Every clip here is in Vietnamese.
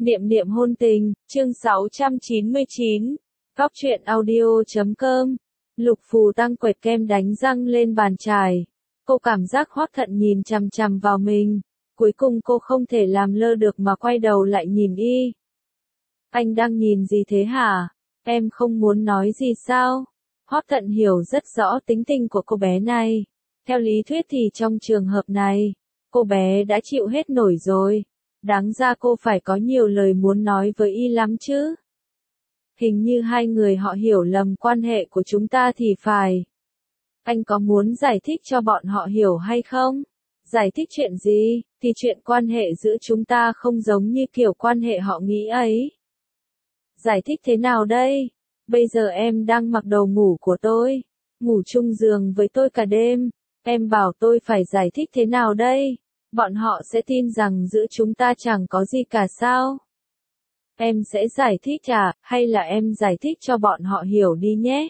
Niệm niệm hôn tình, chương 699. Góc truyện audio.com. Lục Phù Tăng quệt kem đánh răng lên bàn chải. Cô cảm giác Hoắc Thận nhìn chằm chằm vào mình. Cuối cùng cô không thể làm lơ được mà quay đầu lại nhìn y. Anh đang nhìn gì thế hả? Em không muốn nói gì sao? Hoắc Thận hiểu rất rõ tính tình của cô bé này. Theo lý thuyết thì trong trường hợp này, cô bé đã chịu hết nổi rồi. Đáng ra cô phải có nhiều lời muốn nói với y lắm chứ. Hình như hai người họ hiểu lầm quan hệ của chúng ta thì phải. Anh có muốn giải thích cho bọn họ hiểu hay không? Giải thích chuyện gì? Thì chuyện quan hệ giữa chúng ta không giống như kiểu quan hệ họ nghĩ ấy. Giải thích thế nào đây? Bây giờ em đang mặc đồ ngủ của tôi, ngủ chung giường với tôi cả đêm. Em bảo tôi phải giải thích thế nào đây? Bọn họ sẽ tin rằng giữa chúng ta chẳng có gì cả sao? Em sẽ giải thích à, hay là em giải thích cho bọn họ hiểu đi nhé?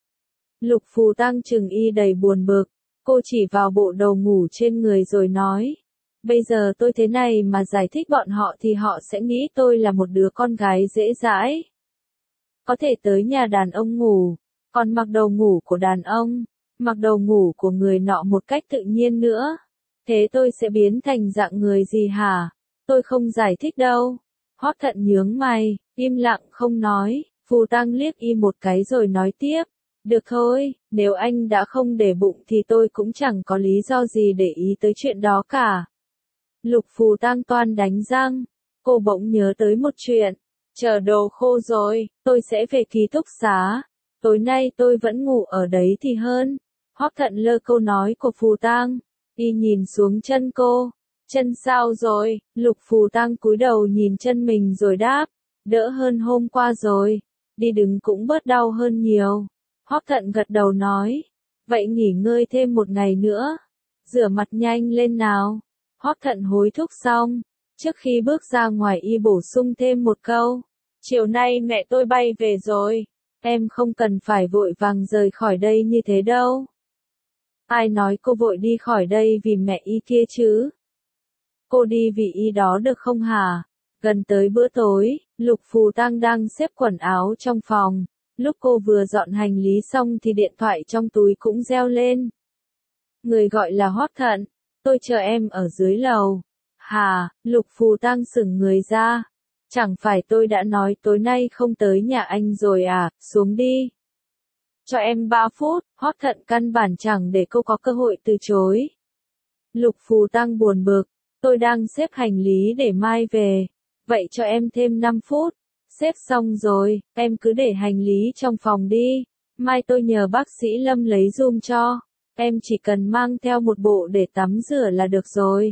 Lục Phù Tăng trừng y đầy buồn bực, cô chỉ vào bộ đồ ngủ trên người rồi nói. Bây giờ tôi thế này mà giải thích bọn họ thì họ sẽ nghĩ tôi là một đứa con gái dễ dãi. Có thể tới nhà đàn ông ngủ, còn mặc đồ ngủ của đàn ông, mặc đồ ngủ của người nọ một cách tự nhiên nữa. Thế tôi sẽ biến thành dạng người gì hả? Tôi không giải thích đâu. Hoắc Thận nhướng mày, im lặng không nói. Phù Tăng liếc y một cái rồi nói tiếp. Được thôi, nếu anh đã không để bụng thì tôi cũng chẳng có lý do gì để ý tới chuyện đó cả. Lục Phù Tăng toan đánh răng. Cô bỗng nhớ tới một chuyện. Chờ đồ khô rồi, tôi sẽ về ký túc xá. Tối nay tôi vẫn ngủ ở đấy thì hơn. Hoắc Thận lơ câu nói của Phù Tăng. Y nhìn xuống chân cô. Chân sao rồi? Lục Phù Tăng cúi đầu nhìn chân mình rồi đáp. Đỡ hơn hôm qua rồi. Đi đứng cũng bớt đau hơn nhiều. Hoắc Thận gật đầu nói. Vậy nghỉ ngơi thêm một ngày nữa. Rửa mặt nhanh lên nào. Hoắc Thận hối thúc xong. Trước khi bước ra ngoài y bổ sung thêm một câu. Chiều nay mẹ tôi bay về rồi. Em không cần phải vội vàng rời khỏi đây như thế đâu. Ai nói cô vội đi khỏi đây vì mẹ y kia chứ? Cô đi vì y đó được không hả? Gần tới bữa tối, Lục Phù Tăng đang xếp quần áo trong phòng. Lúc cô vừa dọn hành lý xong thì điện thoại trong túi cũng reo lên. Người gọi là Hoắc Thận. Tôi chờ em ở dưới lầu. Hà, Lục Phù Tăng sững người ra. Chẳng phải tôi đã nói tối nay không tới nhà anh rồi à, xuống đi. Cho em 3 phút, Hoắc Thận căn bản chẳng để cô có cơ hội từ chối. Lục Phù Tăng buồn bực, tôi đang xếp hành lý để mai về. Vậy cho em thêm 5 phút. Xếp xong rồi, em cứ để hành lý trong phòng đi. Mai tôi nhờ bác sĩ Lâm lấy giùm cho. Em chỉ cần mang theo một bộ để tắm rửa là được rồi.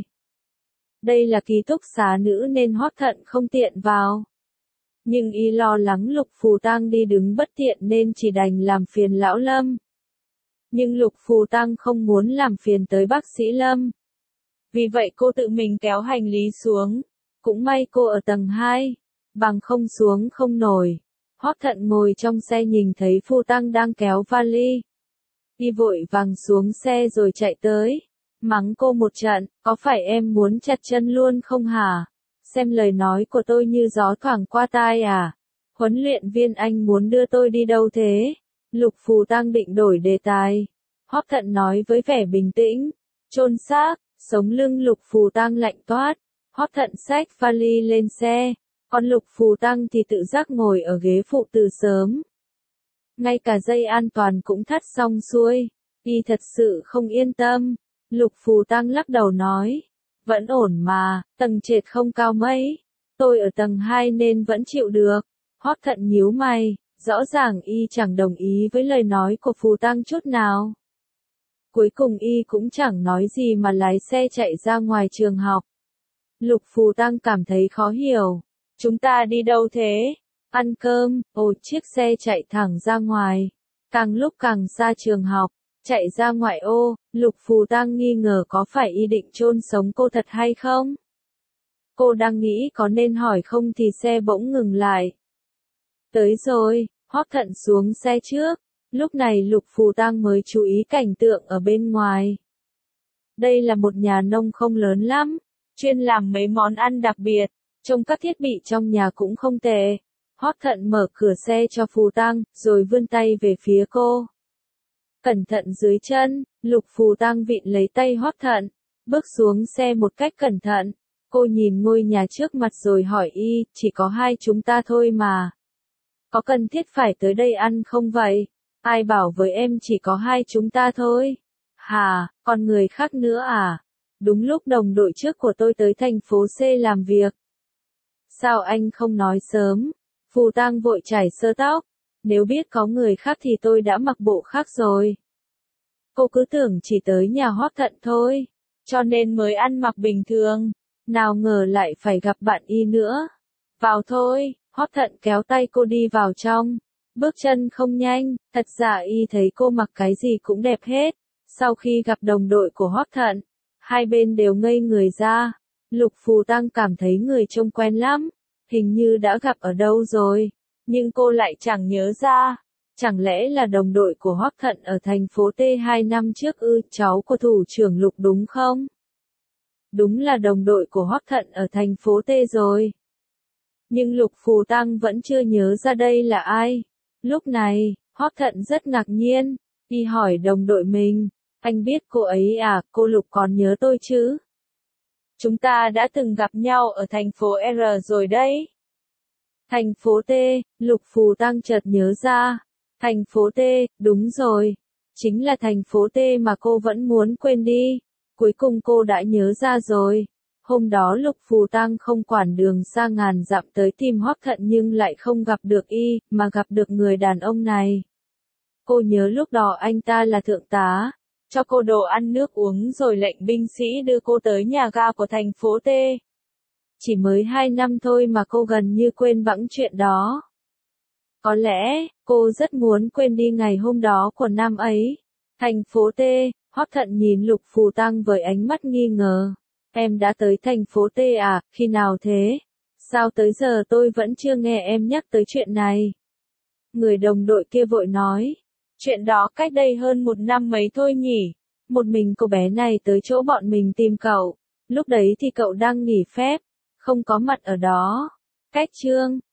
Đây là ký túc xá nữ nên Hoắc Thận không tiện vào. Nhưng y lo lắng Lục Phù Tăng đi đứng bất tiện nên chỉ đành làm phiền lão Lâm. Nhưng Lục Phù Tăng không muốn làm phiền tới bác sĩ Lâm. Vì vậy cô tự mình kéo hành lý xuống. Cũng may cô ở tầng 2. Bằng không xuống không nổi. Hoắc Thận ngồi trong xe nhìn thấy Phù Tăng đang kéo vali. Y vội vàng xuống xe rồi chạy tới. Mắng cô một trận, có phải em muốn chặt chân luôn không hả? Xem lời nói của tôi như gió thoảng qua tai à? Huấn luyện viên anh muốn đưa tôi đi đâu thế? Lục Phù Tăng định đổi đề tài. Hoắc Thận nói với vẻ bình tĩnh. Chôn xác, sống lưng Lục Phù Tăng lạnh toát. Hoắc Thận xách vali lên xe. Còn Lục Phù Tăng thì tự giác ngồi ở ghế phụ từ sớm. Ngay cả dây an toàn cũng thắt xong xuôi. Y thật sự không yên tâm. Lục Phù Tăng lắc đầu nói. Vẫn ổn mà, tầng trệt không cao mấy. Tôi ở tầng 2 nên vẫn chịu được. Hoắc Thận nhíu mày, rõ ràng y chẳng đồng ý với lời nói của Phù Tăng chút nào. Cuối cùng y cũng chẳng nói gì mà lái xe chạy ra ngoài trường học. Lục Phù Tăng cảm thấy khó hiểu. Chúng ta đi đâu thế? Ăn cơm, chiếc xe chạy thẳng ra ngoài. Càng lúc càng xa trường học. Chạy ra ngoại ô, Lục Phù Tăng nghi ngờ có phải y định chôn sống cô thật hay không? Cô đang nghĩ có nên hỏi không thì xe bỗng ngừng lại. Tới rồi, Hoắc Thận xuống xe trước. Lúc này Lục Phù Tăng mới chú ý cảnh tượng ở bên ngoài. Đây là một nhà nông không lớn lắm, chuyên làm mấy món ăn đặc biệt. Trông các thiết bị trong nhà cũng không tệ. Hoắc Thận mở cửa xe cho Phù Tăng, rồi vươn tay về phía cô. Cẩn thận dưới chân, Lục Phù Tăng vịn lấy tay Hoắc Thận, bước xuống xe một cách cẩn thận. Cô nhìn ngôi nhà trước mặt rồi hỏi y, chỉ có hai chúng ta thôi mà. Có cần thiết phải tới đây ăn không vậy? Ai bảo với em chỉ có hai chúng ta thôi? Hà, còn người khác nữa à? Đúng lúc đồng đội trước của tôi tới thành phố C làm việc. Sao anh không nói sớm? Phù Tăng vội chải sơ tóc. Nếu biết có người khác thì tôi đã mặc bộ khác rồi. Cô cứ tưởng chỉ tới nhà Hoắc Thận thôi, cho nên mới ăn mặc bình thường. Nào ngờ lại phải gặp bạn y nữa. Vào thôi, Hoắc Thận kéo tay cô đi vào trong. Bước chân không nhanh, thật ra y thấy cô mặc cái gì cũng đẹp hết. Sau khi gặp đồng đội của Hoắc Thận, hai bên đều ngây người ra. Lục Phù Tăng cảm thấy người trông quen lắm, hình như đã gặp ở đâu rồi, nhưng cô lại chẳng nhớ ra. Chẳng lẽ là đồng đội của Hoắc Thận ở thành phố T 2 năm trước ư, cháu của thủ trưởng Lục đúng không? Đúng là đồng đội của Hoắc Thận ở thành phố T rồi. Nhưng Lục Phù Tăng vẫn chưa nhớ ra đây là ai. Lúc này, Hoắc Thận rất ngạc nhiên, y hỏi đồng đội mình, anh biết cô ấy à, cô Lục còn nhớ tôi chứ? Chúng ta đã từng gặp nhau ở thành phố R rồi đấy. Thành phố T, Lục Phù Tăng chợt nhớ ra. Thành phố T, đúng rồi. Chính là thành phố T mà cô vẫn muốn quên đi. Cuối cùng cô đã nhớ ra rồi. Hôm đó Lục Phù Tăng không quản đường xa ngàn dặm tới tìm Hoắc Thận nhưng lại không gặp được y, mà gặp được người đàn ông này. Cô nhớ lúc đó anh ta là thượng tá, cho cô đồ ăn nước uống rồi lệnh binh sĩ đưa cô tới nhà ga của thành phố T. Chỉ mới 2 năm thôi mà cô gần như quên bẵng chuyện đó. Có lẽ, cô rất muốn quên đi ngày hôm đó của năm ấy. Thành phố T, Hoắc Thận nhìn Lục Phù Tăng với ánh mắt nghi ngờ. Em đã tới thành phố T à, khi nào thế? Sao tới giờ tôi vẫn chưa nghe em nhắc tới chuyện này? Người đồng đội kia vội nói. Chuyện đó cách đây hơn 1 năm mấy thôi nhỉ. Một mình cô bé này tới chỗ bọn mình tìm cậu. Lúc đấy thì cậu đang nghỉ phép, không có mặt ở đó. Cách chương